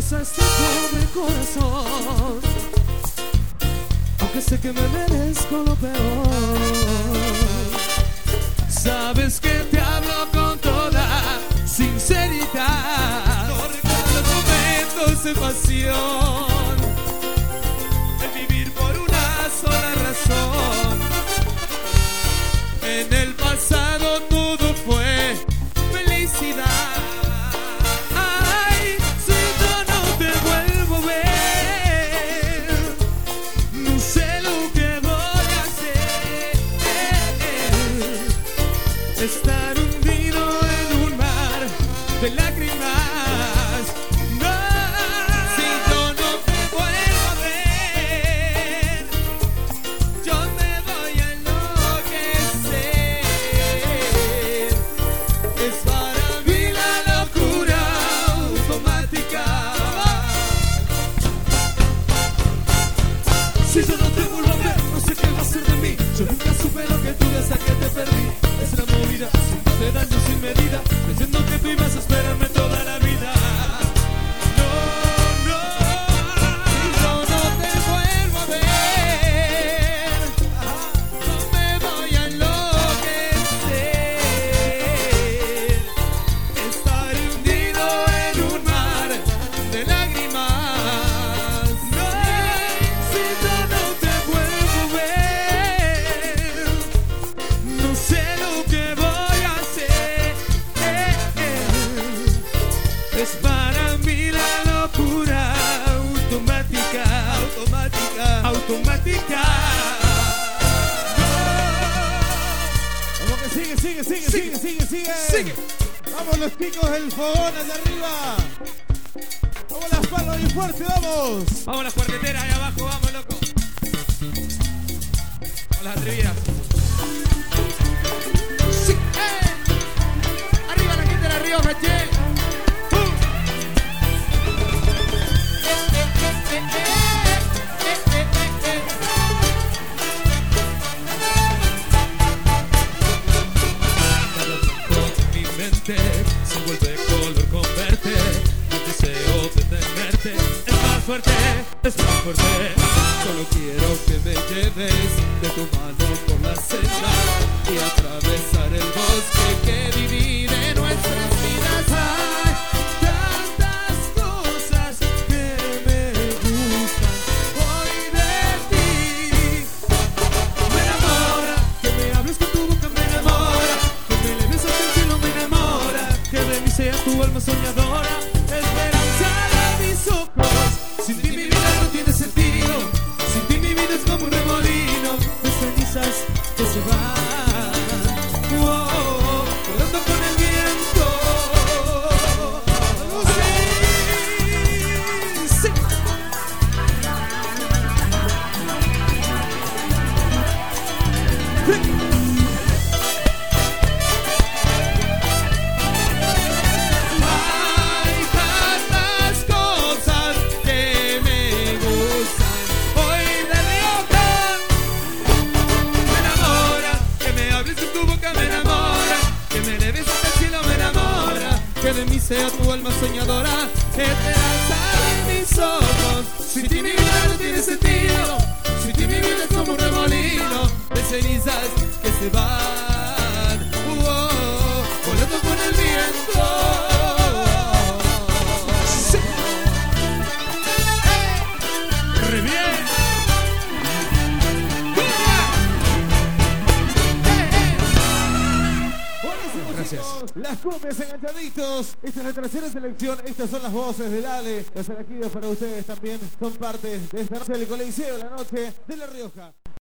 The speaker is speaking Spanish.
destroza este pobre corazón, aunque sé que me merezco lo peor. Sabes que te hablo con toda sinceridad. No recuerdo los momentos de pasión, el vivir por una sola razón. En el pasado todo fue felicidad. Ay, si yo no te vuelvo a ver, no sé lo que voy a hacer. Estar hundido en un mar de lágrimas. No, si yo no te vuelvo a ver, yo me voy a enloquecer. Es para mí la locura automática. Si yo no te vuelvo a ver, no sé qué va a ser de mí. Yo nunca supe lo que tuve hasta que te perdí. Es la movida, haciéndote daño sin medida, creyendo que tú ibas a esperarme toda la vida. No, no, si yo no te vuelvo a ver, no me voy a enloquecer. Estar hundido en un mar de lágrimas. No, si yo no te vuelvo a ver, no sé lo que voy a hacer. Es para mí la locura automática. Automática. Automática. Como que sigue. Sigue. Vamos los chicos del fogón allá arriba. Vamos las palmas bien fuerte, vamos. Vamos a las cuarteteras ahí abajo, vamos, loco. Vamos las atrevidas. Sí. Arriba la gente de La Rioja, che. Mi mente se vuelve color con verte. El deseo de tenerte es más fuerte, es más fuerte. Solo quiero que me lleves de tu mano por la senda y atravesar el bosque que divide nuestras vidas. Hay tantas cosas que me gustan hoy de ti. Me enamora, que me hables con tu boca, me enamora, que me leves hasta el cielo, me enamora, que de mí seas tu alma soñadora, esperanza de mis ojos. Sin ti mi vida no tiene sentido, sin ti mi vida es como un remolino de cenizas que se van, volando con el viento. Sí. Hay tantas cosas que me gustan hoy de Rioja. Me enamora, que me hables con tu boca, me enamora, que me leves hasta el cielo, me enamora, que de mí sea tu alma soñadora, esperanza de mis ojos. Sin ti mi vida no tiene sentido, sin ti mi vida es como un remolino de cenizas que se van, volando con el viento. Sí. Re bien. Gracias. Las cumbias enganchaditos. Esta es la tercera selección. Estas son las voces del Ale. Las elegidas para ustedes también son parte de esta noche del Coliseo, la noche de La Rioja.